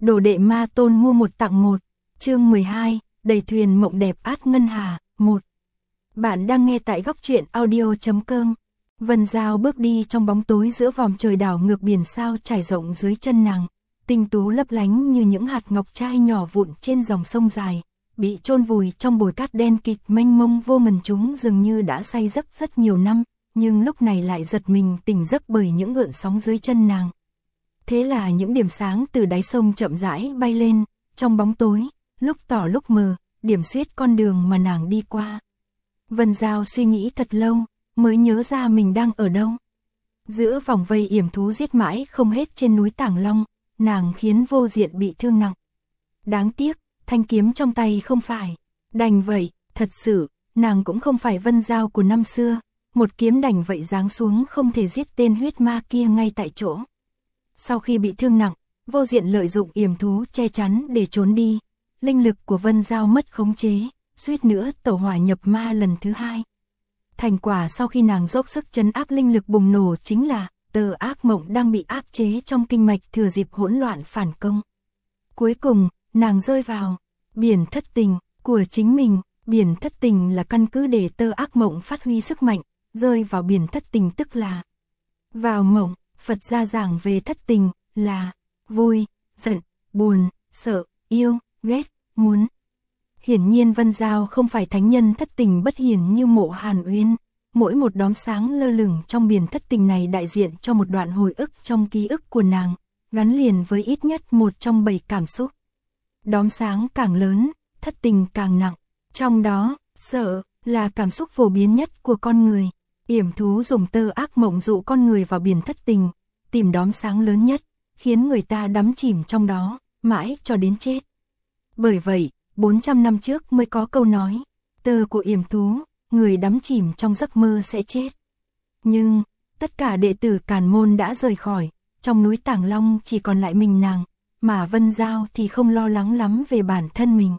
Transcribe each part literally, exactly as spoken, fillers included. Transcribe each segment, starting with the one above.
Đồ đệ ma tôn mua một tặng một. Chương mười hai, đầy thuyền mộng đẹp át ngân hà, một. Bạn đang nghe tại góc truyện audio chấm com. Vân Giao bước đi trong bóng tối giữa vòm trời đảo ngược biển sao trải rộng dưới chân nàng, tinh tú lấp lánh như những hạt ngọc trai nhỏ vụn trên dòng sông dài, bị chôn vùi trong bồi cát đen kịt mênh mông vô ngần. Chúng dường như đã say giấc rất nhiều năm, nhưng lúc này lại giật mình tỉnh giấc bởi những gợn sóng dưới chân nàng. Thế là những điểm sáng từ đáy sông chậm rãi bay lên, trong bóng tối, lúc tỏ lúc mờ, điểm xuyết con đường mà nàng đi qua. Vân Giao suy nghĩ thật lâu, mới nhớ ra mình đang ở đâu. Giữa vòng vây yểm thú giết mãi không hết trên núi Tàng Long, nàng khiến Vô Diện bị thương nặng. Đáng tiếc, thanh kiếm trong tay không phải. Đành vậy, thật sự, nàng cũng không phải Vân Giao của năm xưa, một kiếm đành vậy giáng xuống không thể giết tên huyết ma kia ngay tại chỗ. Sau khi bị thương nặng, Vô Diện lợi dụng yểm thú che chắn để trốn đi, linh lực của Vân Giao mất khống chế, suýt nữa tẩu hỏa nhập ma lần thứ hai. Thành quả sau khi nàng dốc sức trấn áp linh lực bùng nổ chính là tờ ác mộng đang bị áp chế trong kinh mạch thừa dịp hỗn loạn phản công. Cuối cùng, nàng rơi vào biển thất tình của chính mình. Biển thất tình là căn cứ để tơ ác mộng phát huy sức mạnh, rơi vào biển thất tình tức là vào mộng. Phật gia giảng về thất tình là vui, giận, buồn, sợ, yêu, ghét, muốn. Hiển nhiên Vân Giao không phải thánh nhân thất tình bất hiển như Mộ Hàn Uyên. Mỗi một đốm sáng lơ lửng trong biển thất tình này đại diện cho một đoạn hồi ức trong ký ức của nàng, gắn liền với ít nhất một trong bảy cảm xúc. Đốm sáng càng lớn, thất tình càng nặng. Trong đó, sợ là cảm xúc phổ biến nhất của con người. Yểm thú dùng tơ ác mộng dụ con người vào biển thất tình, tìm đốm sáng lớn nhất, khiến người ta đắm chìm trong đó, mãi cho đến chết. Bởi vậy, bốn trăm năm trước mới có câu nói, tơ của yểm thú, người đắm chìm trong giấc mơ sẽ chết. Nhưng, tất cả đệ tử Càn Môn đã rời khỏi, trong núi Tàng Long chỉ còn lại mình nàng, mà Vân Giao thì không lo lắng lắm về bản thân mình.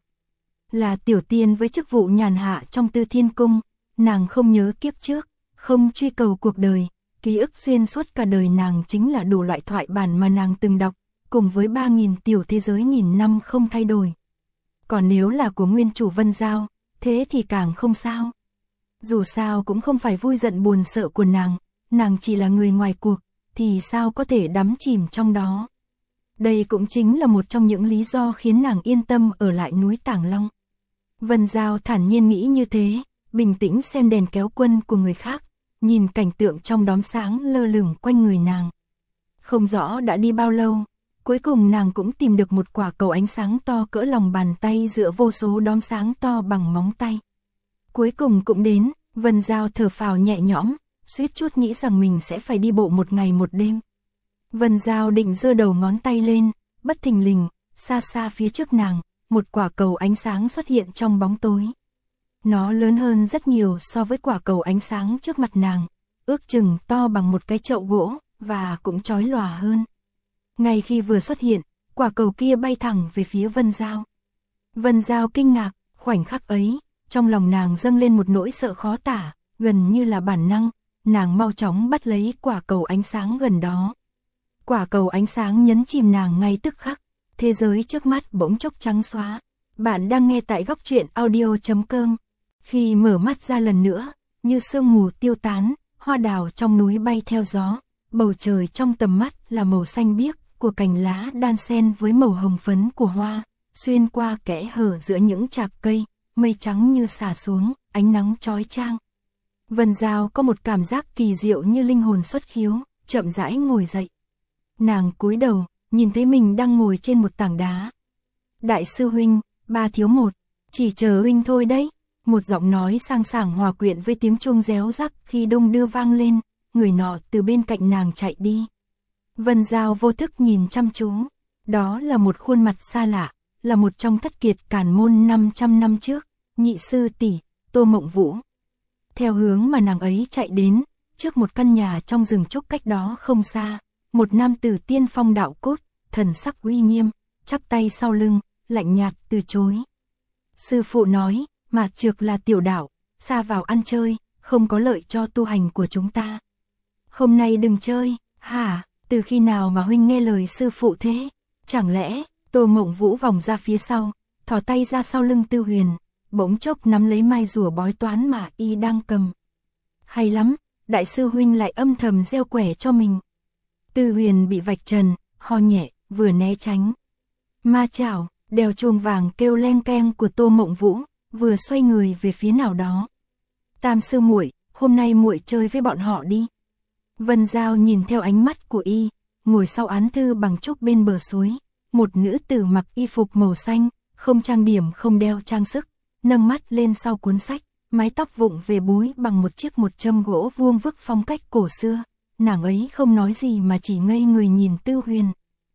Là tiểu tiên với chức vụ nhàn hạ trong Tư Thiên Cung, nàng không nhớ kiếp trước, không truy cầu cuộc đời, ký ức xuyên suốt cả đời nàng chính là đủ loại thoại bản mà nàng từng đọc, cùng với ba nghìn tiểu thế giới nghìn năm không thay đổi. Còn nếu là của nguyên chủ Vân Giao, thế thì càng không sao. Dù sao cũng không phải vui giận buồn sợ của nàng, nàng chỉ là người ngoài cuộc, thì sao có thể đắm chìm trong đó. Đây cũng chính là một trong những lý do khiến nàng yên tâm ở lại núi Tàng Long. Vân Giao thản nhiên nghĩ như thế, bình tĩnh xem đèn kéo quân của người khác, nhìn cảnh tượng trong đốm sáng lơ lửng quanh người nàng. Không rõ đã đi bao lâu, cuối cùng nàng cũng tìm được một quả cầu ánh sáng to cỡ lòng bàn tay giữa vô số đốm sáng to bằng móng tay. Cuối cùng cũng đến, Vân Giao thở phào nhẹ nhõm, suýt chút nghĩ rằng mình sẽ phải đi bộ một ngày một đêm. Vân Giao định giơ đầu ngón tay lên, bất thình lình, xa xa phía trước nàng, một quả cầu ánh sáng xuất hiện trong bóng tối. Nó lớn hơn rất nhiều so với quả cầu ánh sáng trước mặt nàng, ước chừng to bằng một cái chậu gỗ, và cũng chói lòa hơn. Ngay khi vừa xuất hiện, quả cầu kia bay thẳng về phía Vân Giao. Vân Giao kinh ngạc, khoảnh khắc ấy, trong lòng nàng dâng lên một nỗi sợ khó tả, gần như là bản năng, nàng mau chóng bắt lấy quả cầu ánh sáng gần đó. Quả cầu ánh sáng nhấn chìm nàng ngay tức khắc, thế giới trước mắt bỗng chốc trắng xóa. Bạn đang nghe tại góc truyện audio chấm com. Khi mở mắt ra lần nữa, như sương mù tiêu tán, hoa đào trong núi bay theo gió, bầu trời trong tầm mắt là màu xanh biếc của cành lá đan xen với màu hồng phấn của hoa, xuyên qua kẽ hở giữa những chạc cây, mây trắng như xả xuống, ánh nắng chói chang. Vân Giao có một cảm giác kỳ diệu như linh hồn xuất khiếu, chậm rãi ngồi dậy. Nàng cúi đầu, nhìn thấy mình đang ngồi trên một tảng đá. Đại sư huynh, ba thiếu một, chỉ chờ huynh thôi đấy. Một giọng nói sang sảng hòa quyện với tiếng chuông réo rắc khi đung đưa vang lên, người nọ từ bên cạnh nàng chạy đi. Vân Giao vô thức nhìn chăm chú, đó là một khuôn mặt xa lạ, là một trong thất kiệt Càn Môn năm trăm năm trước, nhị sư tỷ, Tô Mộng Vũ. Theo hướng mà nàng ấy chạy đến, trước một căn nhà trong rừng trúc cách đó không xa, một nam tử tiên phong đạo cốt, thần sắc uy nghiêm, chắp tay sau lưng, lạnh nhạt từ chối. Sư phụ nói, Mạt Trược là tiểu đạo, xa vào ăn chơi, không có lợi cho tu hành của chúng ta. Hôm nay đừng chơi, hả, từ khi nào mà huynh nghe lời sư phụ thế? Chẳng lẽ, Tô Mộng Vũ vòng ra phía sau, thò tay ra sau lưng Tư Huyền, bỗng chốc nắm lấy mai rùa bói toán mà y đang cầm. Hay lắm, đại sư huynh lại âm thầm gieo quẻ cho mình. Tư Huyền bị vạch trần, ho nhẹ, vừa né tránh. Ma chảo, đèo chuông vàng kêu leng keng của Tô Mộng Vũ, vừa xoay người về phía nào đó. Tam sư muội, hôm nay muội chơi với bọn họ đi. Vân Giao nhìn theo ánh mắt của y, ngồi sau án thư bằng trúc bên bờ suối, một nữ tử mặc y phục màu xanh, không trang điểm không đeo trang sức, nâng mắt lên sau cuốn sách, mái tóc vụng về búi bằng một chiếc một châm gỗ vuông vức phong cách cổ xưa, nàng ấy không nói gì mà chỉ ngây người nhìn Tư Huyền.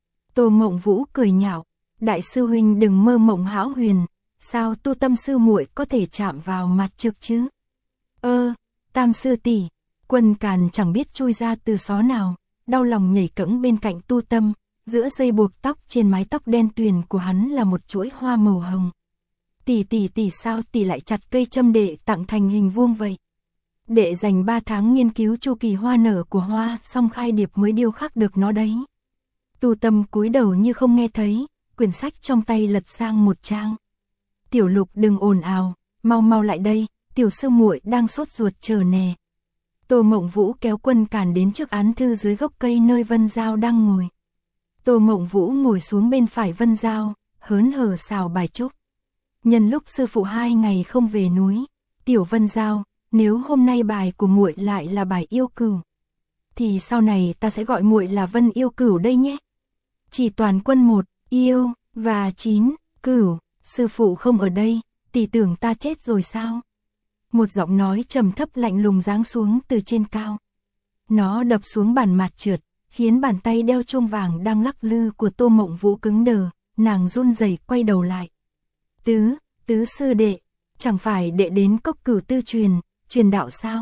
Tô Mộng Vũ cười nhạo, đại sư huynh đừng mơ mộng hão huyền, sao Tu Tâm sư muội có thể chạm vào mặt trực chứ? Ơ, Tam sư tỷ, Quân Càn chẳng biết chui ra từ xó nào, đau lòng nhảy cẫng bên cạnh Tu Tâm, giữa dây buộc tóc trên mái tóc đen tuyền của hắn là một chuỗi hoa màu hồng. Tỷ tỷ tỷ sao tỷ lại chặt cây châm đệ tặng thành hình vuông vậy? Đệ dành ba tháng nghiên cứu chu kỳ hoa nở của hoa, xong khai điệp mới điêu khắc được nó đấy. Tu Tâm cúi đầu như không nghe thấy, quyển sách trong tay lật sang một trang. Tiểu Lục đừng ồn ào, mau mau lại đây, tiểu sư muội đang sốt ruột chờ nè. Tô Mộng Vũ kéo Quân Càn đến trước án thư dưới gốc cây nơi Vân Giao đang ngồi. Tô Mộng Vũ ngồi xuống bên phải Vân Giao, hớn hở xào bài trúc. Nhân lúc sư phụ hai ngày không về núi, tiểu Vân Giao, nếu hôm nay bài của muội lại là bài yêu cửu, thì sau này ta sẽ gọi muội là Vân Yêu Cửu đây nhé. Chỉ toàn quân một, yêu, và chín, cửu, sư phụ không ở đây, tỷ tưởng ta chết rồi sao? Một giọng nói trầm thấp lạnh lùng giáng xuống từ trên cao. Nó đập xuống bàn mạt trượt, khiến bàn tay đeo chuông vàng đang lắc lư của Tô Mộng Vũ cứng đờ, nàng run rẩy quay đầu lại. Tứ, tứ sư đệ, chẳng phải đệ đến cốc cửu tư truyền, truyền đạo sao?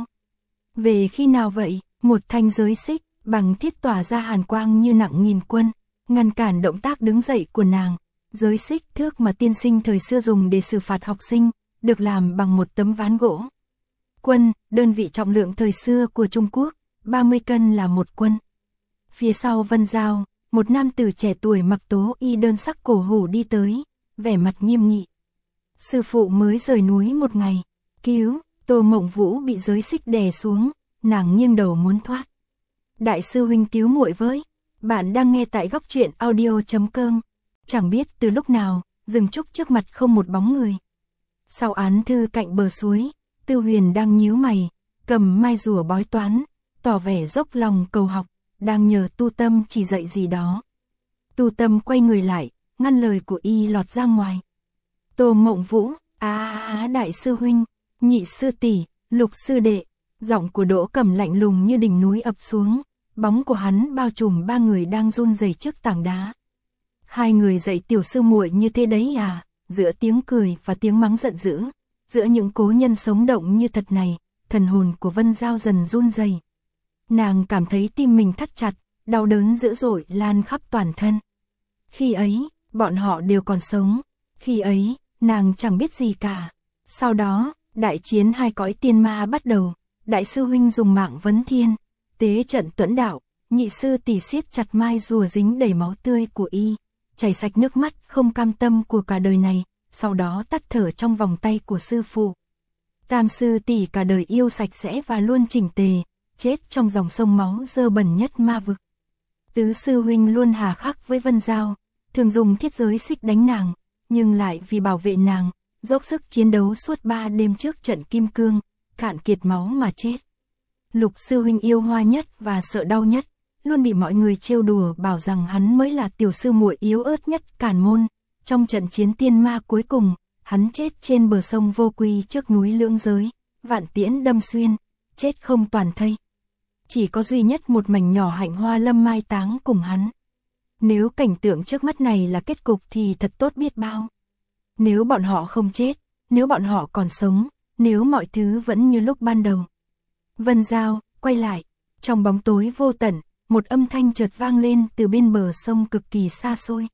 Về khi nào vậy? Một thanh giới xích, bằng thiết tỏa ra hàn quang như nặng nghìn quân, ngăn cản động tác đứng dậy của nàng. Giới xích thước mà tiên sinh thời xưa dùng để xử phạt học sinh, được làm bằng một tấm ván gỗ. Quân, đơn vị trọng lượng thời xưa của Trung Quốc, ba mươi cân là một quân. Phía sau Vân Giao, một nam tử trẻ tuổi mặc tố y đơn sắc cổ hủ đi tới, vẻ mặt nghiêm nghị. Sư phụ mới rời núi một ngày, cứu, Tô Mộng Vũ bị giới xích đè xuống, nàng nghiêng đầu muốn thoát. Đại sư huynh cứu muội với, bạn đang nghe tại góc truyện audio chấm com. Chẳng biết từ lúc nào, rừng trúc trước mặt không một bóng người. Sau án thư cạnh bờ suối, Tư Huyền đang nhíu mày, cầm mai rùa bói toán, tỏ vẻ dốc lòng cầu học, đang nhờ Tu Tâm chỉ dạy gì đó. Tu Tâm quay người lại, ngăn lời của y lọt ra ngoài. Tô Mộng Vũ, á á đại sư huynh, nhị sư tỷ, Lục sư đệ, giọng của Đỗ Cẩm lạnh lùng như đỉnh núi ập xuống, bóng của hắn bao trùm ba người đang run rẩy trước tảng đá. Hai người dạy tiểu sư muội như thế đấy à? Giữa tiếng cười và tiếng mắng giận dữ, giữa những cố nhân sống động như thật này, thần hồn của Vân Giao dần run rẩy. Nàng cảm thấy tim mình thắt chặt, đau đớn dữ dội lan khắp toàn thân. Khi ấy, bọn họ đều còn sống, khi ấy, nàng chẳng biết gì cả. Sau đó, đại chiến hai cõi tiên ma bắt đầu, đại sư huynh dùng mạng vấn thiên, tế trận tuẫn đạo, nhị sư tỷ siết chặt mai rùa dính đầy máu tươi của y, chảy sạch nước mắt không cam tâm của cả đời này, sau đó tắt thở trong vòng tay của sư phụ. Tam sư tỷ cả đời yêu sạch sẽ và luôn chỉnh tề, chết trong dòng sông máu dơ bẩn nhất ma vực. Tứ sư huynh luôn hà khắc với Vân Giao, thường dùng thiết giới xích đánh nàng, nhưng lại vì bảo vệ nàng, dốc sức chiến đấu suốt ba đêm trước trận kim cương, cạn kiệt máu mà chết. Lục sư huynh yêu hoa nhất và sợ đau nhất, luôn bị mọi người trêu đùa bảo rằng hắn mới là tiểu sư muội yếu ớt nhất càn môn. Trong trận chiến tiên ma cuối cùng, hắn chết trên bờ sông Vô Quy trước núi Lưỡng Giới, vạn tiễn đâm xuyên, chết không toàn thây. Chỉ có duy nhất một mảnh nhỏ hạnh hoa lâm mai táng cùng hắn. Nếu cảnh tượng trước mắt này là kết cục thì thật tốt biết bao. Nếu bọn họ không chết, nếu bọn họ còn sống, nếu mọi thứ vẫn như lúc ban đầu. Vân Giao, quay lại, trong bóng tối vô tận, một âm thanh chợt vang lên từ bên bờ sông cực kỳ xa xôi.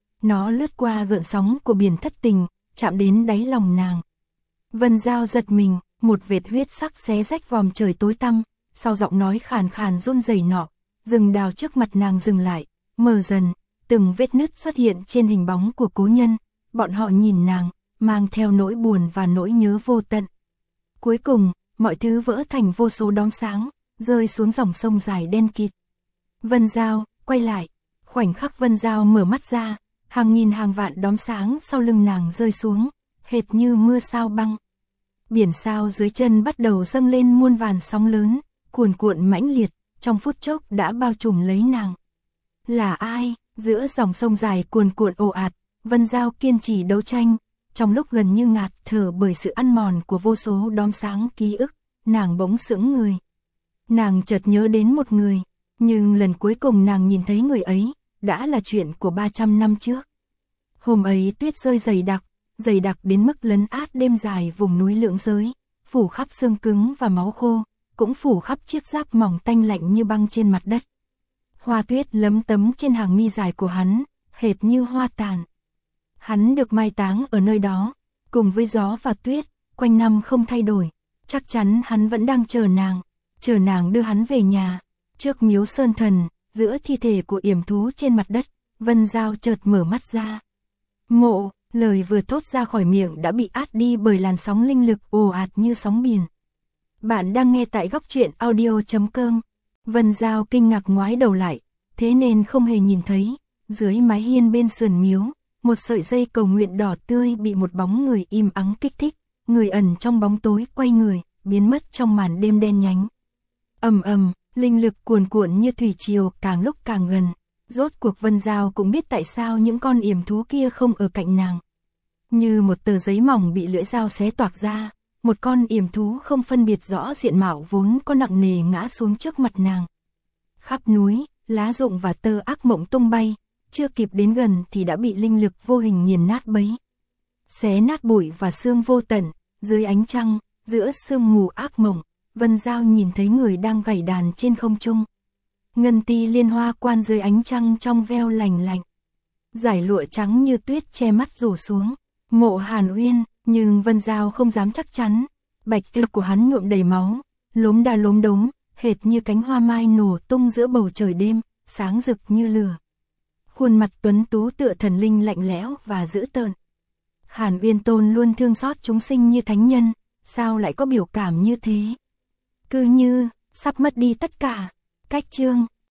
Nó lướt qua gợn sóng của biển thất tình, chạm đến đáy lòng nàng. Vân Giao giật mình, một vệt huyết sắc xé rách vòm trời tối tăm, sau giọng nói khàn khàn run rẩy nọ, rừng đào trước mặt nàng dừng lại, mờ dần, từng vết nứt xuất hiện trên hình bóng của cố nhân, bọn họ nhìn nàng, mang theo nỗi buồn và nỗi nhớ vô tận. Cuối cùng, mọi thứ vỡ thành vô số đom sáng, rơi xuống dòng sông dài đen kịt. Vân Giao, quay lại. Khoảnh khắc Vân Giao mở mắt ra, hàng nghìn hàng vạn đom sáng sau lưng nàng rơi xuống, hệt như mưa sao băng. Biển sao dưới chân bắt đầu dâng lên muôn vàn sóng lớn, cuồn cuộn mãnh liệt, trong phút chốc đã bao trùm lấy nàng. Là ai? Giữa dòng sông dài cuồn cuộn ồ ạt, Vân Giao kiên trì đấu tranh, trong lúc gần như ngạt thở bởi sự ăn mòn của vô số đom sáng ký ức, nàng bỗng sững người. Nàng chợt nhớ đến một người, nhưng lần cuối cùng nàng nhìn thấy người ấy, đã là chuyện của ba trăm năm trước. Hôm ấy tuyết rơi dày đặc, dày đặc đến mức lấn át đêm dài vùng núi Lượng Giới, phủ khắp xương cứng và máu khô, cũng phủ khắp chiếc giáp mỏng tanh lạnh như băng trên mặt đất. Hoa tuyết lấm tấm trên hàng mi dài của hắn, hệt như hoa tàn. Hắn được mai táng ở nơi đó, cùng với gió và tuyết, quanh năm không thay đổi. Chắc chắn hắn vẫn đang chờ nàng, chờ nàng đưa hắn về nhà. Trước miếu sơn thần, giữa thi thể của yểm thú trên mặt đất, Vân Giao chợt mở mắt ra. Mộ, lời vừa thốt ra khỏi miệng đã bị át đi bởi làn sóng linh lực ồ ạt như sóng biển. Bạn đang nghe tại góc truyện audio chấm com. Vân Giao kinh ngạc ngoái đầu lại, thế nên không hề nhìn thấy, dưới mái hiên bên sườn miếu, một sợi dây cầu nguyện đỏ tươi bị một bóng người im ắng kích thích, người ẩn trong bóng tối quay người, biến mất trong màn đêm đen nhánh. Ầm ầm, linh lực cuồn cuộn như thủy triều càng lúc càng gần, rốt cuộc Vân Giao cũng biết tại sao những con yểm thú kia không ở cạnh nàng. Như một tờ giấy mỏng bị lưỡi dao xé toạc ra, một con yểm thú không phân biệt rõ diện mạo vốn có nặng nề ngã xuống trước mặt nàng. Khắp núi, lá rụng và tơ ác mộng tung bay, chưa kịp đến gần thì đã bị linh lực vô hình nghiền nát bấy. Xé nát bụi và xương vô tận, dưới ánh trăng, giữa sương mù ác mộng, Vân Giao nhìn thấy người đang gảy đàn trên không trung. Ngân ti liên hoa quan dưới ánh trăng trong veo lành lạnh. Dải lụa trắng như tuyết che mắt rủ xuống. Mộ Hàn Uyên, nhưng Vân Giao không dám chắc chắn. Bạch tư của hắn nhuộm đầy máu, lốm đà lốm đốm, hệt như cánh hoa mai nổ tung giữa bầu trời đêm, sáng rực như lửa. Khuôn mặt tuấn tú tựa thần linh lạnh lẽo và dữ tợn. Hàn Uyên Tôn luôn thương xót chúng sinh như thánh nhân, sao lại có biểu cảm như thế? Cứ như, sắp mất đi tất cả. Cách chương